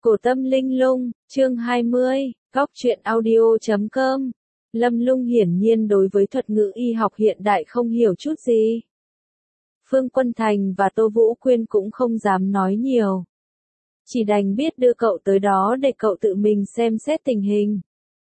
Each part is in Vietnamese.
Cổ Tâm Linh Lung, chương 20, góc truyện audio.com. Lâm Lung hiển nhiên đối với thuật ngữ y học hiện đại không hiểu chút gì. Phương Quân Thành và Tô Vũ Quyên cũng không dám nói nhiều. Chỉ đành biết đưa cậu tới đó để cậu tự mình xem xét tình hình.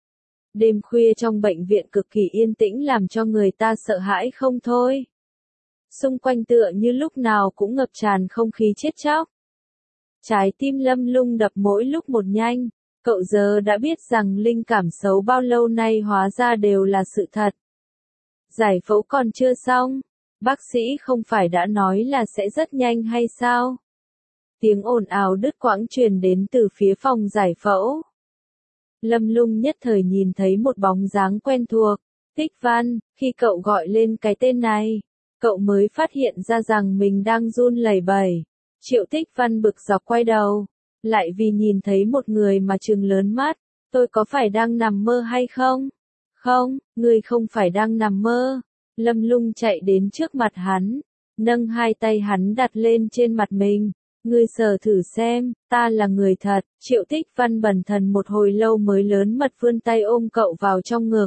Đêm khuya trong bệnh viện cực kỳ yên tĩnh làm cho người ta sợ hãi không thôi. Xung quanh tựa như lúc nào cũng ngập tràn không khí chết chóc. Trái tim Lâm Lung đập mỗi lúc một nhanh, cậu giờ đã biết rằng linh cảm xấu bao lâu nay hóa ra đều là sự thật. Giải phẫu còn chưa xong, bác sĩ không phải đã nói là sẽ rất nhanh hay sao? Tiếng ồn ào đứt quãng truyền đến từ phía phòng giải phẫu. Lâm Lung nhất thời nhìn thấy một bóng dáng quen thuộc, Tích Văn. Khi cậu gọi lên cái tên này, cậu mới phát hiện ra rằng mình đang run lẩy bẩy. Triệu Tích Văn bực dọc quay đầu, lại vì nhìn thấy một người mà trừng lớn mắt, tôi có phải đang nằm mơ hay không? Không, ngươi không phải đang nằm mơ. Lâm Lung chạy đến trước mặt hắn, nâng hai tay hắn đặt lên trên mặt mình. Ngươi sờ thử xem, ta là người thật. Triệu Tích Văn bần thần một hồi lâu mới lớn mật vươn tay ôm cậu vào trong ngực.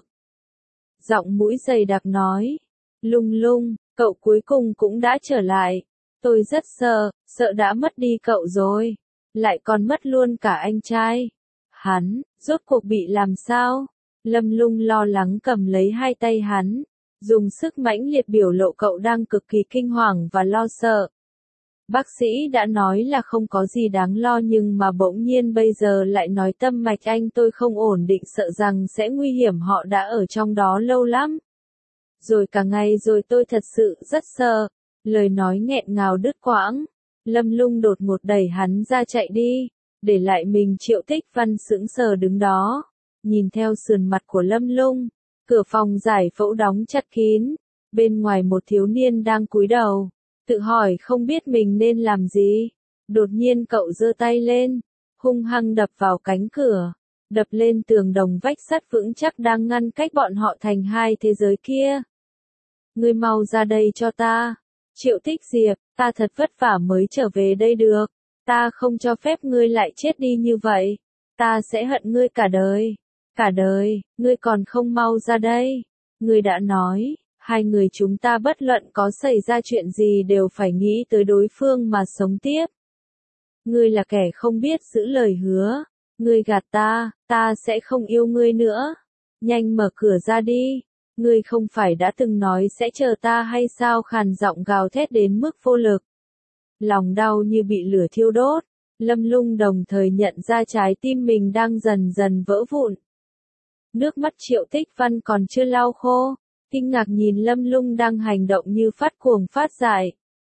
Giọng mũi dày đặc nói, Lung Lung, cậu cuối cùng cũng đã trở lại. Tôi rất sợ đã mất đi cậu rồi. Lại còn mất luôn cả anh trai. Hắn, rốt cuộc bị làm sao? Lâm Lung lo lắng cầm lấy hai tay hắn, dùng sức mãnh liệt biểu lộ cậu đang cực kỳ kinh hoàng và lo sợ. Bác sĩ đã nói là không có gì đáng lo nhưng mà bỗng nhiên bây giờ lại nói tâm mạch anh tôi không ổn định, sợ rằng sẽ nguy hiểm, họ đã ở trong đó lâu lắm. Rồi cả ngày rồi, tôi thật sự rất sợ. Lời nói nghẹn ngào đứt quãng. Lâm Lung đột ngột đẩy hắn ra chạy đi, để lại mình Triệu Tích Văn sững sờ đứng đó. Nhìn theo sườn mặt của Lâm Lung, cửa phòng giải phẫu đóng chặt kín. Bên ngoài một thiếu niên đang cúi đầu, tự hỏi không biết mình nên làm gì. Đột nhiên cậu giơ tay lên, hung hăng đập vào cánh cửa, đập lên tường đồng vách sắt vững chắc đang ngăn cách bọn họ thành hai thế giới kia. Ngươi mau ra đây cho ta. Triệu Tích Diệp, ta thật vất vả mới trở về đây được. Ta không cho phép ngươi lại chết đi như vậy. Ta sẽ hận ngươi cả đời. Cả đời, ngươi còn không mau ra đây. Ngươi đã nói, hai người chúng ta bất luận có xảy ra chuyện gì đều phải nghĩ tới đối phương mà sống tiếp. Ngươi là kẻ không biết giữ lời hứa. Ngươi gạt ta sẽ không yêu ngươi nữa. Nhanh mở cửa ra đi. Ngươi không phải đã từng nói sẽ chờ ta hay sao? Khàn giọng gào thét đến mức vô lực. Lòng đau như bị lửa thiêu đốt. Lâm Lung đồng thời nhận ra trái tim mình đang dần dần vỡ vụn. Nước mắt Triệu Tích Văn còn chưa lau khô, kinh ngạc nhìn Lâm Lung đang hành động như phát cuồng phát dại.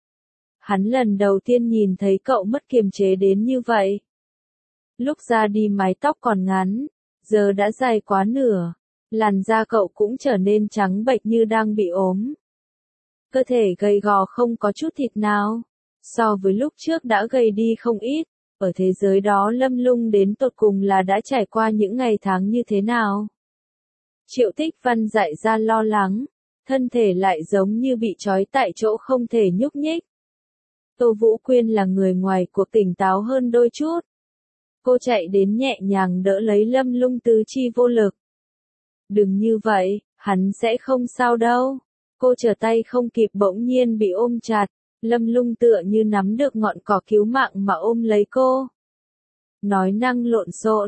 Hắn lần đầu tiên nhìn thấy cậu mất kiềm chế đến như vậy. Lúc ra đi mái tóc còn ngắn, giờ đã dài quá nửa. Làn da cậu cũng trở nên trắng bệch như đang bị ốm. Cơ thể gầy gò không có chút thịt nào. So với lúc trước đã gầy đi không ít. Ở thế giới đó Lâm Lung đến tột cùng là đã trải qua những ngày tháng như thế nào? Triệu Tích Văn dại ra lo lắng. Thân thể lại giống như bị trói tại chỗ không thể nhúc nhích. Tô Vũ Quyên là người ngoài cuộc tỉnh táo hơn đôi chút. Cô chạy đến nhẹ nhàng đỡ lấy Lâm Lung tứ chi vô lực. Đừng như vậy, hắn sẽ không sao đâu. Cô trở tay không kịp bỗng nhiên bị ôm chặt. Lâm Lung tựa như nắm được ngọn cỏ cứu mạng mà ôm lấy cô. Nói năng lộn xộn,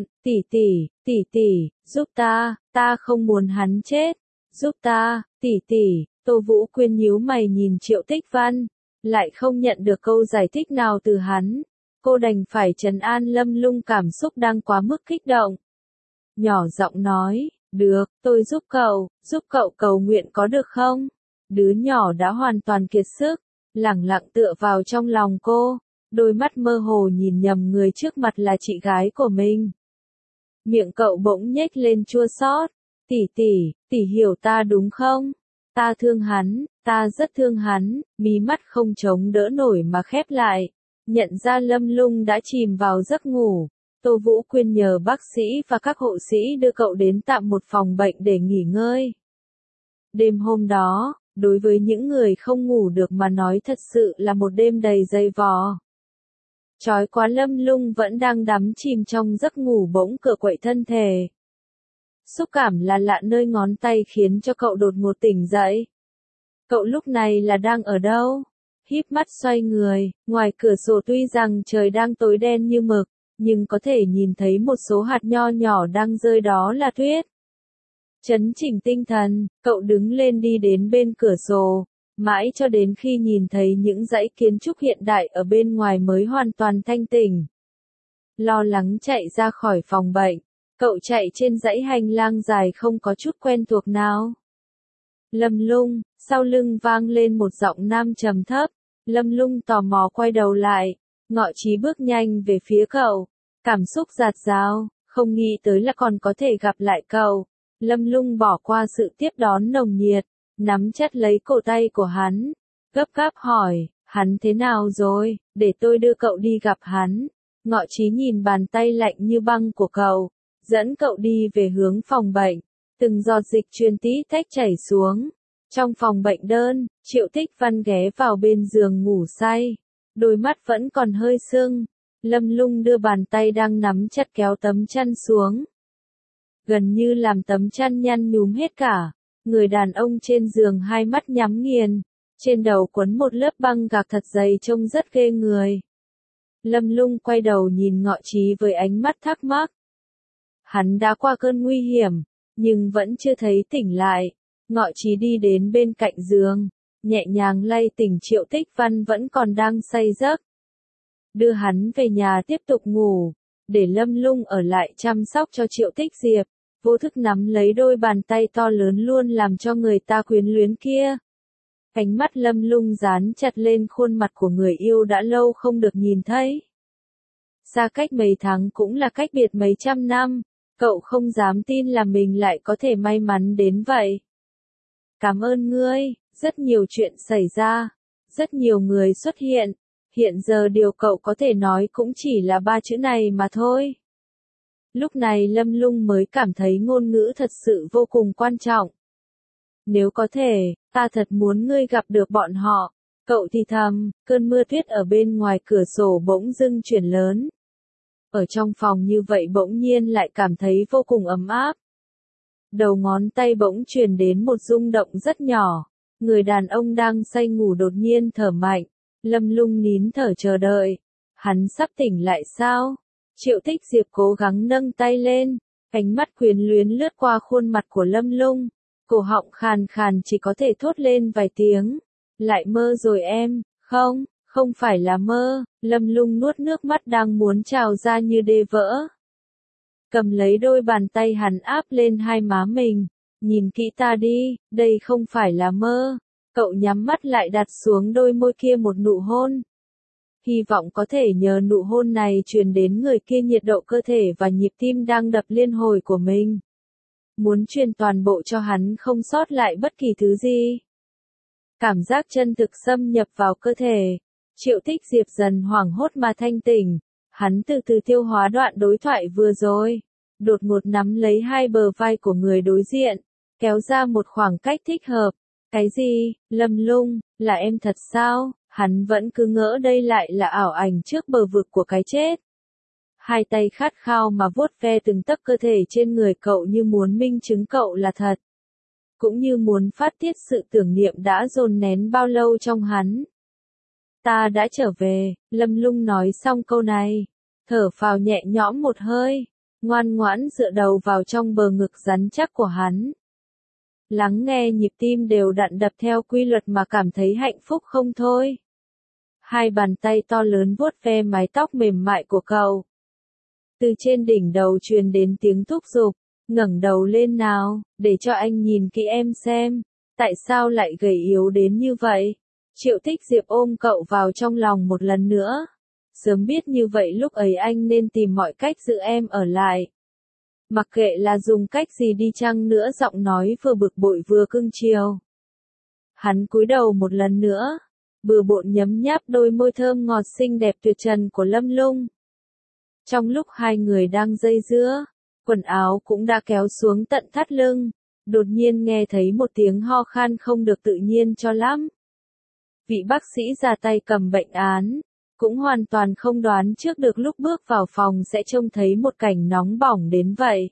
tỷ tỷ, giúp ta không muốn hắn chết. Giúp ta, tỷ. Tô Vũ Quyên nhíu mày nhìn Triệu Tích Văn, lại không nhận được câu giải thích nào từ hắn. Cô đành phải trấn an Lâm Lung cảm xúc đang quá mức kích động. Nhỏ giọng nói, được, tôi giúp cậu cầu nguyện có được không? Đứa nhỏ đã hoàn toàn kiệt sức, lẳng lặng tựa vào trong lòng cô, đôi mắt mơ hồ nhìn nhầm người trước mặt là chị gái của mình. Miệng cậu bỗng nhếch lên chua xót, tỷ hiểu ta đúng không? Ta thương hắn, ta rất thương hắn. Mí mắt không chống đỡ nổi mà khép lại, nhận ra Lâm Lung đã chìm vào giấc ngủ. Tô Vũ Quyên nhờ bác sĩ và các hộ sĩ đưa cậu đến tạm một phòng bệnh để nghỉ ngơi. Đêm hôm đó, đối với những người không ngủ được mà nói thật sự là một đêm đầy dày vò. Chói quá Lâm Lung vẫn đang đắm chìm trong giấc ngủ bỗng cựa quậy thân thể. Xúc cảm là lạ nơi ngón tay khiến cho cậu đột ngột tỉnh dậy. Cậu lúc này là đang ở đâu? Híp mắt xoay người, ngoài cửa sổ tuy rằng trời đang tối đen như mực, nhưng có thể nhìn thấy một số hạt nho nhỏ đang rơi, đó là tuyết. Chấn chỉnh tinh thần, cậu đứng lên đi đến bên cửa sổ, mãi cho đến khi nhìn thấy những dãy kiến trúc hiện đại ở bên ngoài mới hoàn toàn thanh tỉnh. Lo lắng chạy ra khỏi phòng bệnh, cậu chạy trên dãy hành lang dài không có chút quen thuộc nào. Lâm Lung, sau lưng vang lên một giọng nam trầm thấp. Lâm Lung tò mò quay đầu lại, Ngọ Chí bước nhanh về phía cậu, cảm xúc dạt dào, không nghĩ tới là còn có thể gặp lại cậu. Lâm Lung bỏ qua sự tiếp đón nồng nhiệt, nắm chặt lấy cổ tay của hắn, gấp gáp hỏi, hắn thế nào rồi, để tôi đưa cậu đi gặp hắn. Ngọ Chí nhìn bàn tay lạnh như băng của cậu, dẫn cậu đi về hướng phòng bệnh, từng giọt dịch truyền tí tách chảy xuống. Trong phòng bệnh đơn, Triệu Tích Văn ghé vào bên giường ngủ say, đôi mắt vẫn còn hơi sưng. Lâm Lung đưa bàn tay đang nắm chặt kéo tấm chăn xuống. Gần như làm tấm chăn nhăn nhúm hết cả, người đàn ông trên giường hai mắt nhắm nghiền, trên đầu quấn một lớp băng gạc thật dày trông rất ghê người. Lâm Lung quay đầu nhìn Ngọ Chí với ánh mắt thắc mắc. Hắn đã qua cơn nguy hiểm, nhưng vẫn chưa thấy tỉnh lại. Ngọ Chí đi đến bên cạnh giường, nhẹ nhàng lay tỉnh Triệu Tích Văn vẫn còn đang say giấc. Đưa hắn về nhà tiếp tục ngủ, để Lâm Lung ở lại chăm sóc cho Triệu Tích Diệp, vô thức nắm lấy đôi bàn tay to lớn luôn làm cho người ta quyến luyến kia. Ánh mắt Lâm Lung dán chặt lên khuôn mặt của người yêu đã lâu không được nhìn thấy. Xa cách mấy tháng cũng là cách biệt mấy trăm năm, cậu không dám tin là mình lại có thể may mắn đến vậy. Cảm ơn ngươi, rất nhiều chuyện xảy ra, rất nhiều người xuất hiện, hiện giờ điều cậu có thể nói cũng chỉ là 3 chữ này mà thôi. Lúc này Lâm Lung mới cảm thấy ngôn ngữ thật sự vô cùng quan trọng. Nếu có thể, ta thật muốn ngươi gặp được bọn họ. Cậu thì thầm, cơn mưa tuyết ở bên ngoài cửa sổ bỗng dưng chuyển lớn. Ở trong phòng như vậy bỗng nhiên lại cảm thấy vô cùng ấm áp. Đầu ngón tay bỗng truyền đến một rung động rất nhỏ. Người đàn ông đang say ngủ đột nhiên thở mạnh. Lâm Lung nín thở chờ đợi. Hắn sắp tỉnh lại sao? Triệu Tích Diệp cố gắng nâng tay lên. Ánh mắt quyến luyến lướt qua khuôn mặt của Lâm Lung. Cổ họng khàn khàn chỉ có thể thốt lên vài tiếng. Lại mơ rồi em, không, không phải là mơ. Lâm Lung nuốt nước mắt đang muốn trào ra như đê vỡ. Cầm lấy đôi bàn tay hắn áp lên hai má mình. Nhìn kỹ ta đi, đây không phải là mơ. Cậu nhắm mắt lại đặt xuống đôi môi kia một nụ hôn. Hy vọng có thể nhờ nụ hôn này truyền đến người kia nhiệt độ cơ thể và nhịp tim đang đập liên hồi của mình. Muốn truyền toàn bộ cho hắn không sót lại bất kỳ thứ gì. Cảm giác chân thực xâm nhập vào cơ thể. Triệu Tích Diệp dần hoảng hốt mà thanh tỉnh. Hắn từ từ tiêu hóa đoạn đối thoại vừa rồi. Đột ngột nắm lấy hai bờ vai của người đối diện. Kéo ra một khoảng cách thích hợp. Cái gì, Lâm Lung, là em thật sao? Hắn vẫn cứ ngỡ đây lại là ảo ảnh trước bờ vực của cái chết. Hai tay khát khao mà vuốt ve từng tấc cơ thể trên người cậu như muốn minh chứng cậu là thật. Cũng như muốn phát tiết sự tưởng niệm đã dồn nén bao lâu trong hắn. Ta đã trở về, Lâm Lung nói xong câu này. Thở phào nhẹ nhõm một hơi, ngoan ngoãn dựa đầu vào trong bờ ngực rắn chắc của hắn. Lắng nghe nhịp tim đều đặn đập theo quy luật mà cảm thấy hạnh phúc không thôi. Hai bàn tay to lớn vuốt ve mái tóc mềm mại của cậu. Từ trên đỉnh đầu truyền đến tiếng thúc giục, ngẩng đầu lên nào, để cho anh nhìn kỹ em xem, tại sao lại gầy yếu đến như vậy. Triệu Tích Diệp ôm cậu vào trong lòng một lần nữa. Sớm biết như vậy lúc ấy anh nên tìm mọi cách giữ em ở lại. Mặc kệ là dùng cách gì đi chăng nữa, giọng nói vừa bực bội vừa cưng chiều. Hắn cúi đầu một lần nữa, bừa bộn nhấm nháp đôi môi thơm ngọt xinh đẹp tuyệt trần của Lâm Lung. Trong lúc hai người đang dây dưa, quần áo cũng đã kéo xuống tận thắt lưng, đột nhiên nghe thấy một tiếng ho khan không được tự nhiên cho lắm. Vị bác sĩ ra tay cầm bệnh án, cũng hoàn toàn không đoán trước được lúc bước vào phòng sẽ trông thấy một cảnh nóng bỏng đến vậy.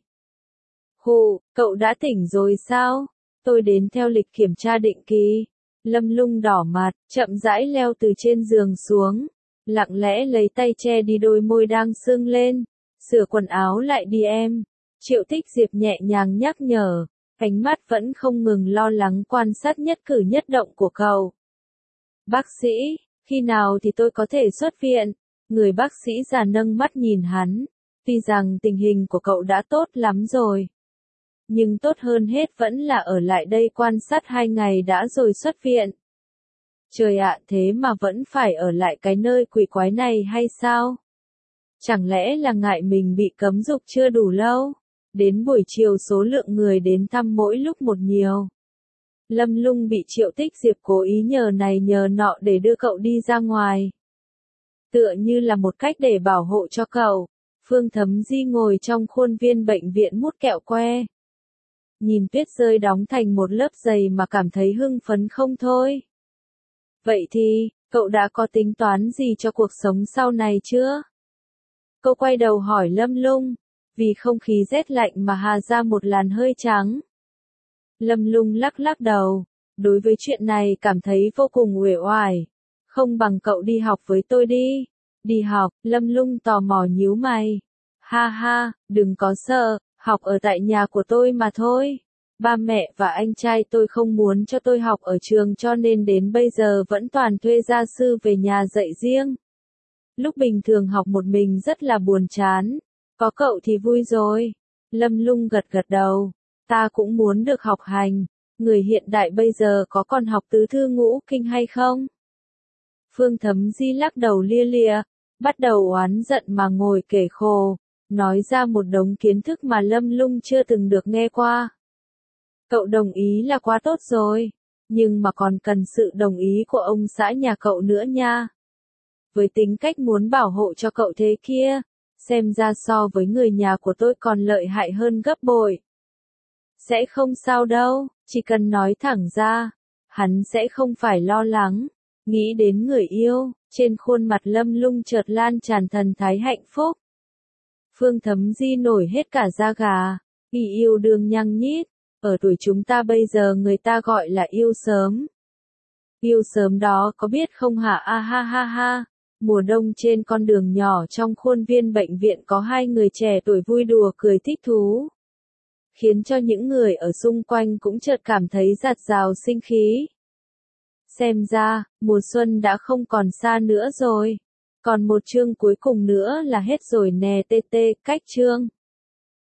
Hù, cậu đã tỉnh rồi sao? Tôi đến theo lịch kiểm tra định kỳ. Lâm Lung đỏ mặt, chậm rãi leo từ trên giường xuống, lặng lẽ lấy tay che đi đôi môi đang sưng lên. Sửa quần áo lại đi em. Triệu Tích Diệp nhẹ nhàng nhắc nhở, ánh mắt vẫn không ngừng lo lắng quan sát nhất cử nhất động của cậu. Bác sĩ, khi nào thì tôi có thể xuất viện? Người bác sĩ già nâng mắt nhìn hắn. Tuy rằng tình hình của cậu đã tốt lắm rồi, nhưng tốt hơn hết vẫn là ở lại đây quan sát 2 ngày đã rồi xuất viện. Trời ạ, thế mà vẫn phải ở lại cái nơi quỷ quái này hay sao? Chẳng lẽ là ngại mình bị cấm dục chưa đủ lâu? Đến buổi chiều số lượng người đến thăm mỗi lúc một nhiều. Lâm Lung bị Triệu Tích Diệp cố ý nhờ này nhờ nọ để đưa cậu đi ra ngoài. Tựa như là một cách để bảo hộ cho cậu. Phương Thấm Di ngồi trong khuôn viên bệnh viện mút kẹo que. Nhìn tuyết rơi đóng thành một lớp dày mà cảm thấy hưng phấn không thôi. Vậy thì, cậu đã có tính toán gì cho cuộc sống sau này chưa? Cô quay đầu hỏi Lâm Lung, vì không khí rét lạnh mà hà ra một làn hơi trắng. Lâm Lung lắc lắc đầu, đối với chuyện này cảm thấy vô cùng uể oải. Không bằng cậu đi học với tôi đi. Đi học, Lâm Lung tò mò nhíu mày. Ha ha, đừng có sợ, học ở tại nhà của tôi mà thôi. Ba mẹ và anh trai tôi không muốn cho tôi học ở trường cho nên đến bây giờ vẫn toàn thuê gia sư về nhà dạy riêng. Lúc bình thường học một mình rất là buồn chán. Có cậu thì vui rồi. Lâm Lung gật gật đầu. Ta cũng muốn được học hành. Người hiện đại bây giờ có còn học tứ thư ngũ kinh hay không? Phương Thấm Di lắc đầu lia lịa, bắt đầu oán giận mà ngồi kể khổ, nói ra một đống kiến thức mà Lâm Lung chưa từng được nghe qua. Cậu đồng ý là quá tốt rồi, nhưng mà còn cần sự đồng ý của ông xã nhà cậu nữa nha. Với tính cách muốn bảo hộ cho cậu thế kia, xem ra so với người nhà của tôi còn lợi hại hơn gấp bội. Sẽ không sao đâu, chỉ cần nói thẳng ra, hắn sẽ không phải lo lắng. Nghĩ đến người yêu, trên khuôn mặt Lâm Lung chợt lan tràn thần thái hạnh phúc. Phương Thấm Di nổi hết cả da gà, yêu đương nhăng nhít, ở tuổi chúng ta bây giờ người ta gọi là yêu sớm. Yêu sớm đó có biết không hả? A ha ha ha. Mùa đông trên con đường nhỏ trong khuôn viên bệnh viện có 2 người trẻ tuổi vui đùa cười thích thú, khiến cho những người ở xung quanh cũng chợt cảm thấy dạt dào sinh khí. Xem ra, mùa xuân đã không còn xa nữa rồi. Còn một chương cuối cùng nữa là hết rồi nè, TT, cách chương.